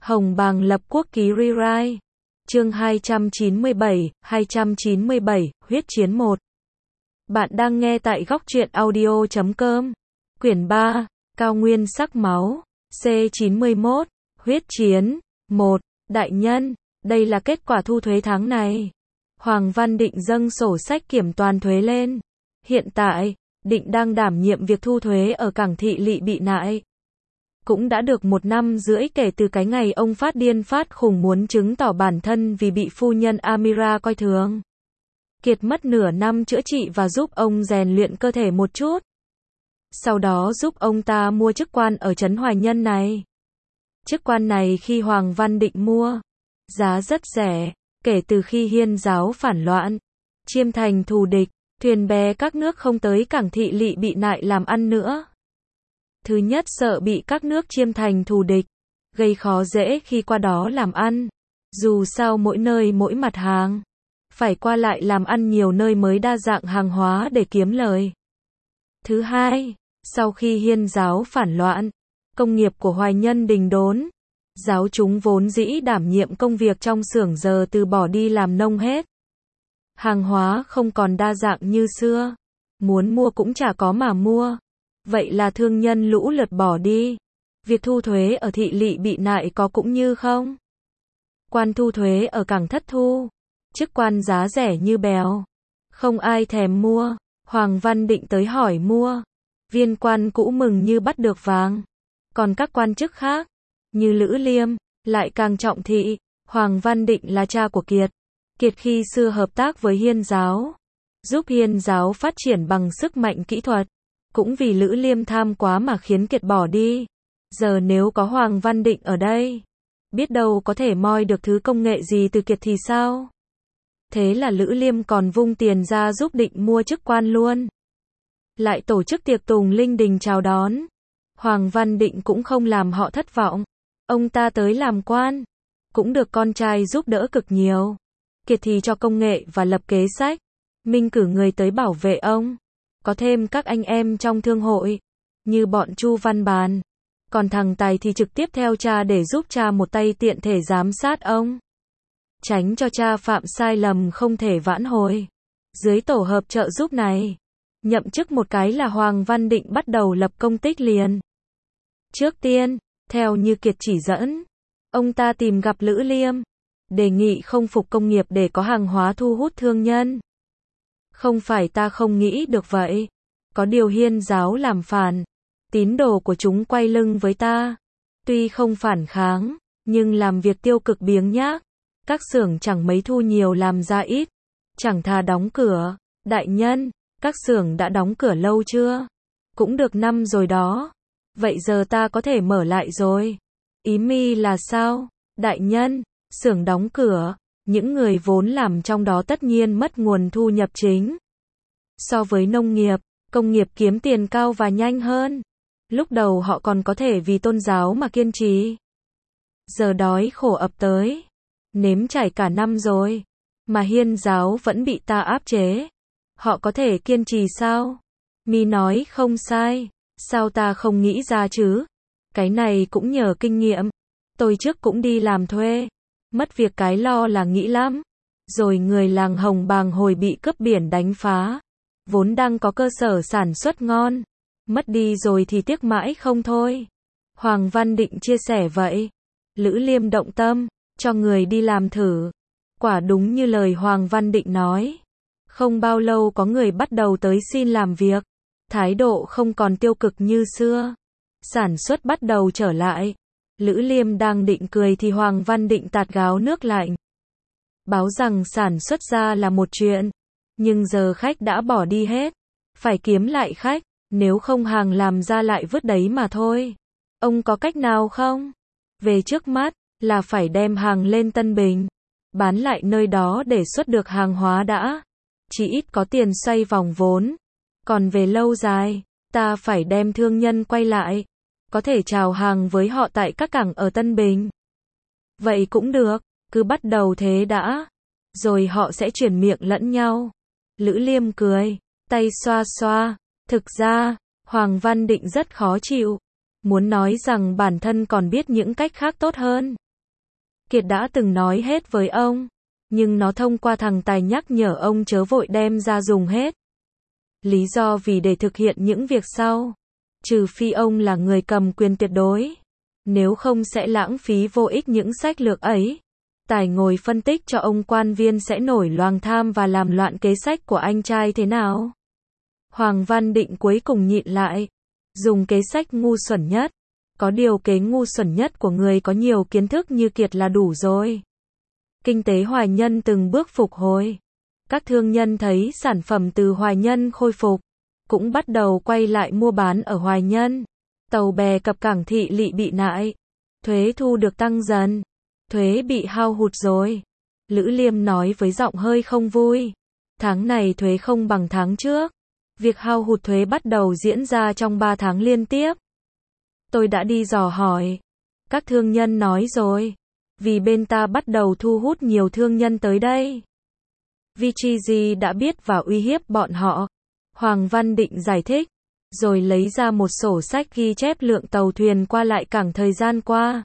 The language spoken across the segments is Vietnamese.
Hồng Bàng lập quốc ký rewrite. Chương 297, huyết chiến 1. Bạn đang nghe tại góc truyện audio.com. Quyển 3, Cao nguyên sắc máu, C91, huyết chiến 1. Đại nhân, đây là kết quả thu thuế tháng này. Hoàng Văn Định dâng sổ sách kiểm toán thuế lên. Hiện tại, Định đang đảm nhiệm việc thu thuế ở cảng thị Lỵ Bị Nại. Cũng đã được 1 năm rưỡi kể từ cái ngày ông phát điên phát khùng muốn chứng tỏ bản thân vì bị phu nhân Amira coi thường. Kiệt mất nửa năm chữa trị và giúp ông rèn luyện cơ thể một chút. Sau đó giúp ông ta mua chức quan ở trấn Hoài Nhân này. Chức quan này khi Hoàng Văn Định mua, giá rất rẻ, kể từ khi Hiên giáo phản loạn, chiêm thành thù địch, thuyền bè các nước không tới cảng thị Lỵ Bị Nại làm ăn nữa. Thứ nhất sợ bị các nước chiêm thành thù địch, gây khó dễ khi qua đó làm ăn. Dù sao mỗi nơi mỗi mặt hàng, phải qua lại làm ăn nhiều nơi mới đa dạng hàng hóa để kiếm lời. Thứ hai, sau khi Hiên giáo phản loạn, công nghiệp của Hoài Nhân đình đốn. Giáo chúng vốn dĩ đảm nhiệm công việc trong xưởng giờ từ bỏ đi làm nông hết. Hàng hóa không còn đa dạng như xưa, muốn mua cũng chả có mà mua. Vậy là thương nhân lũ lượt bỏ đi. Việc thu thuế ở thị Lỵ Bị Nại có cũng như không. Quan thu thuế ở cảng thất thu, chức quan giá rẻ như bèo, không ai thèm mua. Hoàng Văn Định tới hỏi mua, viên quan cũ mừng như bắt được vàng. Còn các quan chức khác, như Lữ Liêm, lại càng trọng thị. Hoàng Văn Định là cha của Kiệt. Kiệt khi xưa hợp tác với Hiên giáo, giúp Hiên giáo phát triển bằng sức mạnh kỹ thuật. Cũng vì Lữ Liêm tham quá mà khiến Kiệt bỏ đi. Giờ nếu có Hoàng Văn Định ở đây, biết đâu có thể moi được thứ công nghệ gì từ Kiệt thì sao? Thế là Lữ Liêm còn vung tiền ra giúp Định mua chức quan luôn. Lại tổ chức tiệc tùng linh đình chào đón. Hoàng Văn Định cũng không làm họ thất vọng. Ông ta tới làm quan, cũng được con trai giúp đỡ cực nhiều. Kiệt thì cho công nghệ và lập kế sách. Minh cử người tới bảo vệ ông. Có thêm các anh em trong thương hội, như bọn Chu Văn Bàn. Còn thằng Tài thì trực tiếp theo cha để giúp cha một tay tiện thể giám sát ông. Tránh cho cha phạm sai lầm không thể vãn hồi. Dưới tổ hợp trợ giúp này, nhậm chức một cái là Hoàng Văn Định bắt đầu lập công tích liền. Trước tiên, theo như Kiệt chỉ dẫn, ông ta tìm gặp Lữ Liêm, đề nghị không phục công nghiệp để có hàng hóa thu hút thương nhân. Không phải ta không nghĩ được vậy. Có điều Hiên giáo làm phản, tín đồ của chúng quay lưng với ta. Tuy không phản kháng, nhưng làm việc tiêu cực biếng nhác. Các xưởng chẳng mấy thu nhiều làm ra ít. Chẳng thà đóng cửa. Đại nhân, các xưởng đã đóng cửa lâu chưa? Cũng được năm rồi đó. Vậy giờ ta có thể mở lại rồi. Ý mi là sao? Đại nhân, xưởng đóng cửa. Những người vốn làm trong đó tất nhiên mất nguồn thu nhập chính. So với nông nghiệp, công nghiệp kiếm tiền cao và nhanh hơn. Lúc đầu họ còn có thể vì tôn giáo mà kiên trì. Giờ đói khổ ập tới. Nếm trải cả năm rồi. Mà Hiên giáo vẫn bị ta áp chế. Họ có thể kiên trì sao? Mi nói không sai. Sao ta không nghĩ ra chứ? Cái này cũng nhờ kinh nghiệm. Tôi trước cũng đi làm thuê. Mất việc cái lo là nghĩ lắm. Rồi người làng Hồng Bàng hồi bị cướp biển đánh phá. Vốn đang có cơ sở sản xuất ngon. Mất đi rồi thì tiếc mãi không thôi. Hoàng Văn Định chia sẻ vậy. Lữ Liêm động tâm, cho người đi làm thử. Quả đúng như lời Hoàng Văn Định nói. Không bao lâu có người bắt đầu tới xin làm việc. Thái độ không còn tiêu cực như xưa. Sản xuất bắt đầu trở lại. Lữ Liêm đang định cười thì Hoàng Văn Định tạt gáo nước lạnh. Báo rằng sản xuất ra là một chuyện. Nhưng giờ khách đã bỏ đi hết. Phải kiếm lại khách. Nếu không hàng làm ra lại vứt đấy mà thôi. Ông có cách nào không? Về trước mắt, là phải đem hàng lên Tân Bình. Bán lại nơi đó để xuất được hàng hóa đã. Chỉ ít có tiền xoay vòng vốn. Còn về lâu dài, ta phải đem thương nhân quay lại. Có thể chào hàng với họ tại các cảng ở Tân Bình. Vậy cũng được, cứ bắt đầu thế đã. Rồi họ sẽ chuyển miệng lẫn nhau. Lữ Liêm cười, tay xoa xoa. Thực ra, Hoàng Văn Định rất khó chịu. Muốn nói rằng bản thân còn biết những cách khác tốt hơn. Kiệt đã từng nói hết với ông, nhưng nó thông qua thằng Tài nhắc nhở ông chớ vội đem ra dùng hết. Lý do vì để thực hiện những việc sau, trừ phi ông là người cầm quyền tuyệt đối, nếu không sẽ lãng phí vô ích những sách lược ấy. Tài ngồi phân tích cho ông quan viên sẽ nổi loàng tham và làm loạn kế sách của anh trai thế nào. Hoàng Văn Định cuối cùng nhịn lại, dùng kế sách ngu xuẩn nhất. Có điều kế ngu xuẩn nhất của người có nhiều kiến thức như Kiệt là đủ rồi. Kinh tế Hoài Nhân từng bước phục hồi. Các thương nhân thấy sản phẩm từ Hoài Nhân khôi phục, cũng bắt đầu quay lại mua bán ở Hoài Nhân. Tàu bè cập cảng Thị Lỵ bị nại, thuế thu được tăng dần, thuế bị hao hụt rồi. Lữ Liêm nói với giọng hơi không vui. Tháng này thuế không bằng tháng trước. Việc hao hụt thuế bắt đầu diễn ra trong 3 tháng liên tiếp. Tôi đã đi dò hỏi. Các thương nhân nói rồi. Vì bên ta bắt đầu thu hút nhiều thương nhân tới đây. VGG đã biết và uy hiếp bọn họ. Hoàng Văn Định giải thích. Rồi lấy ra một sổ sách ghi chép lượng tàu thuyền qua lại cảng thời gian qua.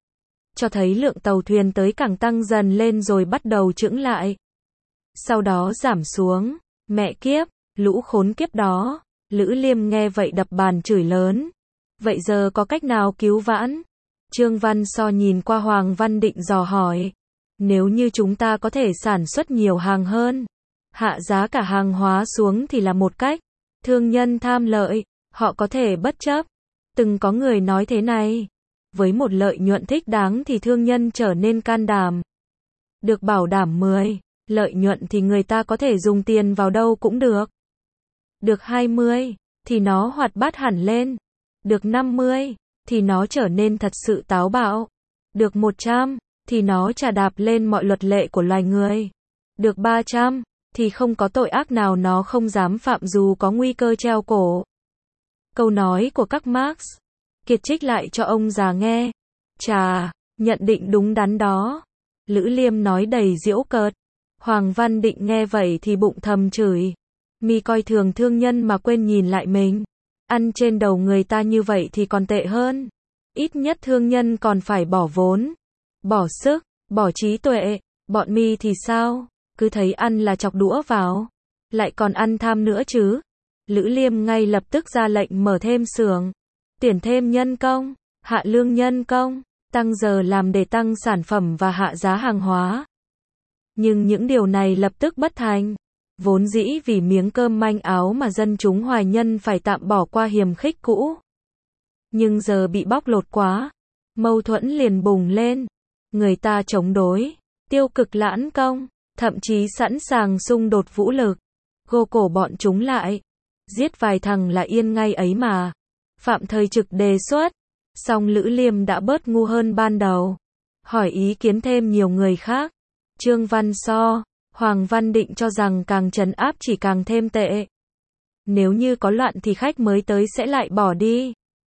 Cho thấy lượng tàu thuyền tới cảng tăng dần lên rồi bắt đầu chững lại. Sau đó giảm xuống. Mẹ kiếp, lũ khốn kiếp đó. Lữ Liêm nghe vậy đập bàn chửi lớn. Vậy giờ có cách nào cứu vãn? Trương Văn So nhìn qua Hoàng Văn Định dò hỏi. Nếu như chúng ta có thể sản xuất nhiều hàng hơn, hạ giá cả hàng hóa xuống thì là một cách. Thương nhân tham lợi, họ có thể bất chấp. Từng có người nói thế này. Với một lợi nhuận thích đáng thì thương nhân trở nên can đảm. Được bảo đảm 10, lợi nhuận thì người ta có thể dùng tiền vào đâu cũng được. Được 20, thì nó hoạt bát hẳn lên. Được 50, thì nó trở nên thật sự táo bạo. Được 100, thì nó chà đạp lên mọi luật lệ của loài người. Được 300, thì không có tội ác nào nó không dám phạm dù có nguy cơ treo cổ. Câu nói của các Marx. Kiệt trích lại cho ông già nghe. Chà, nhận định đúng đắn đó. Lữ Liêm nói đầy giễu cợt. Hoàng Văn Định nghe vậy thì bụng thầm chửi. Mi coi thường thương nhân mà quên nhìn lại mình. Ăn trên đầu người ta như vậy thì còn tệ hơn. Ít nhất thương nhân còn phải bỏ vốn, bỏ sức, bỏ trí tuệ. Bọn mi thì sao? Cứ thấy ăn là chọc đũa vào. Lại còn ăn tham nữa chứ. Lữ Liêm ngay lập tức ra lệnh mở thêm xưởng, tuyển thêm nhân công, hạ lương nhân công, tăng giờ làm để tăng sản phẩm và hạ giá hàng hóa. Nhưng những điều này lập tức bất thành. Vốn dĩ vì miếng cơm manh áo mà dân chúng Hoài Nhân phải tạm bỏ qua hiềm khích cũ. Nhưng giờ bị bóc lột quá, mâu thuẫn liền bùng lên. Người ta chống đối, tiêu cực lãn công, thậm chí sẵn sàng xung đột vũ lực, gô cổ bọn chúng lại. Giết vài thằng là yên ngay ấy mà. Phạm Thời Trực đề xuất, song Lữ Liêm đã bớt ngu hơn ban đầu. Hỏi ý kiến thêm nhiều người khác. Trương Văn So, Hoàng Văn Định cho rằng càng trấn áp chỉ càng thêm tệ. Nếu như có loạn thì khách mới tới sẽ lại bỏ đi.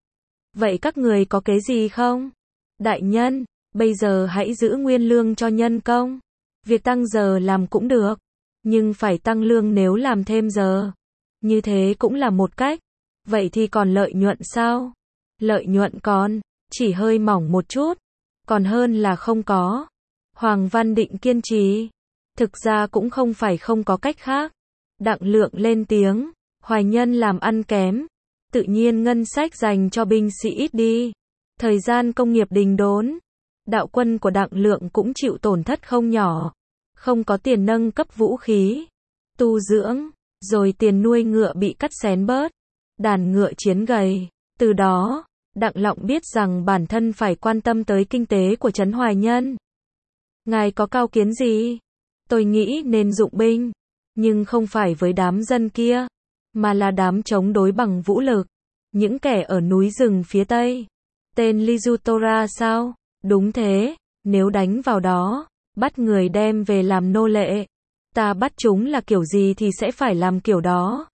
Vậy các người có kế gì không? Đại nhân, bây giờ hãy giữ nguyên lương cho nhân công. Việc tăng giờ làm cũng được, nhưng phải tăng lương nếu làm thêm giờ. Như thế cũng là một cách. Vậy thì còn lợi nhuận sao? Lợi nhuận còn, chỉ hơi mỏng một chút. Còn hơn là không có. Hoàng Văn Định kiên trì. Thực ra cũng không phải không có cách khác. Đặng Lượng lên tiếng. Hoài Nhân làm ăn kém. Tự nhiên ngân sách dành cho binh sĩ ít đi. Thời gian công nghiệp đình đốn. Đạo quân của Đặng Lượng cũng chịu tổn thất không nhỏ. Không có tiền nâng cấp vũ khí, tu dưỡng, rồi tiền nuôi ngựa bị cắt xén bớt. Đàn ngựa chiến gầy. Từ đó, Đặng Lọng biết rằng bản thân phải quan tâm tới kinh tế của trấn Hoài Nhân. Ngài có cao kiến gì? Tôi nghĩ nên dụng binh, nhưng không phải với đám dân kia, mà là đám chống đối bằng vũ lực. Những kẻ ở núi rừng phía Tây. Tên Lizutora sao? Đúng thế, nếu đánh vào đó, bắt người đem về làm nô lệ. Ta bắt chúng là kiểu gì thì sẽ phải làm kiểu đó.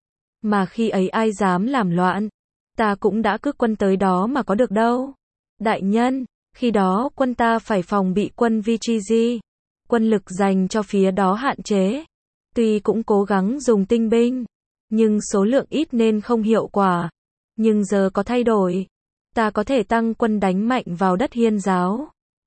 Mà khi ấy ai dám làm loạn, ta cũng đã cước quân tới đó mà có được đâu. Đại nhân, khi đó quân ta phải phòng bị quân VGG. Quân lực dành cho phía đó hạn chế. Tuy cũng cố gắng dùng tinh binh, nhưng số lượng ít nên không hiệu quả. Nhưng giờ có thay đổi. Ta có thể tăng quân đánh mạnh vào đất Hiên giáo.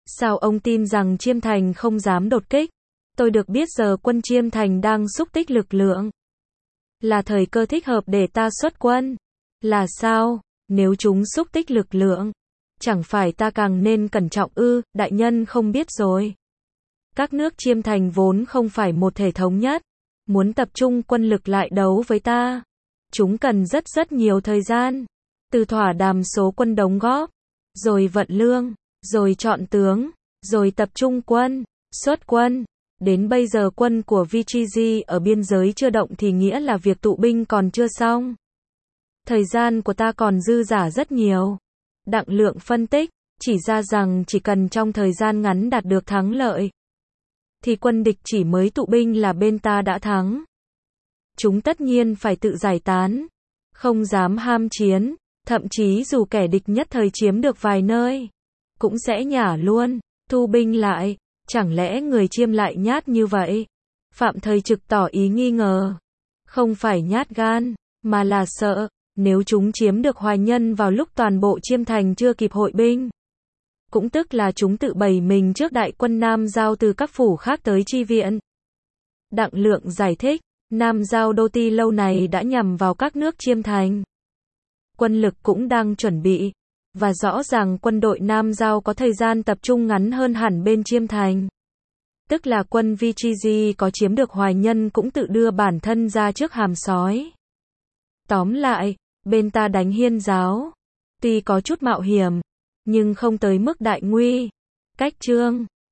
Sao ông tin rằng Chiêm Thành không dám đột kích? Tôi được biết giờ quân Chiêm Thành đang xúc tích lực lượng. Là thời cơ thích hợp để ta xuất quân. Là sao? Nếu chúng xúc tích lực lượng, chẳng phải ta càng nên cẩn trọng ư? Đại nhân không biết rồi. Các nước Chiêm Thành vốn không phải một thể thống nhất. Muốn tập trung quân lực lại đấu với ta, chúng cần rất nhiều thời gian. Từ thỏa đàm số quân đóng góp, rồi vận lương, rồi chọn tướng, rồi tập trung quân, xuất quân. Đến bây giờ quân của VGG ở biên giới chưa động thì nghĩa là việc tụ binh còn chưa xong. Thời gian của ta còn dư dả rất nhiều. Đặng Lượng phân tích, chỉ ra rằng chỉ cần trong thời gian ngắn đạt được thắng lợi, thì quân địch chỉ mới tụ binh là bên ta đã thắng. Chúng tất nhiên phải tự giải tán, không dám ham chiến, thậm chí dù kẻ địch nhất thời chiếm được vài nơi, cũng sẽ nhả luôn, thu binh lại. Chẳng lẽ người Chiêm lại nhát như vậy? Phạm Thời Trực tỏ ý nghi ngờ. Không phải nhát gan, mà là sợ, nếu chúng chiếm được Hoài Nhân vào lúc toàn bộ Chiêm Thành chưa kịp hội binh, cũng tức là chúng tự bày mình trước đại quân Nam Giao từ các phủ khác tới chi viện. Đặng Lượng giải thích, Nam Giao đô ti lâu này đã nhằm vào các nước Chiêm Thành. Quân lực cũng đang chuẩn bị, và rõ ràng quân đội Nam Giao có thời gian tập trung ngắn hơn hẳn bên Chiêm Thành. Tức là quân VGG có chiếm được Hoài Nhân cũng tự đưa bản thân ra trước hàm sói. Tóm lại, bên ta đánh Hiên Giáo, tuy có chút mạo hiểm, nhưng không tới mức đại nguy. Cách chương